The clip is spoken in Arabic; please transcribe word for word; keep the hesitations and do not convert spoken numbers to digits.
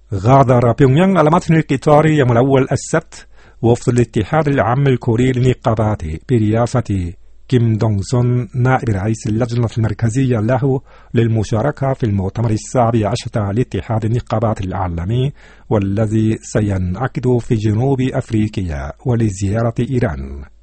غادر بيونغيانغ على متن القطار يوم الأول السبت وفد الاتحاد العام الكوري للنقابات برئاسة كيم دونغ سون نائب رئيس اللجنة المركزية له للمشاركة في المؤتمر السابع عشر لاتحاد النقابات العالمي والذي سينعقد في جنوب أفريقيا ولزيارة إيران.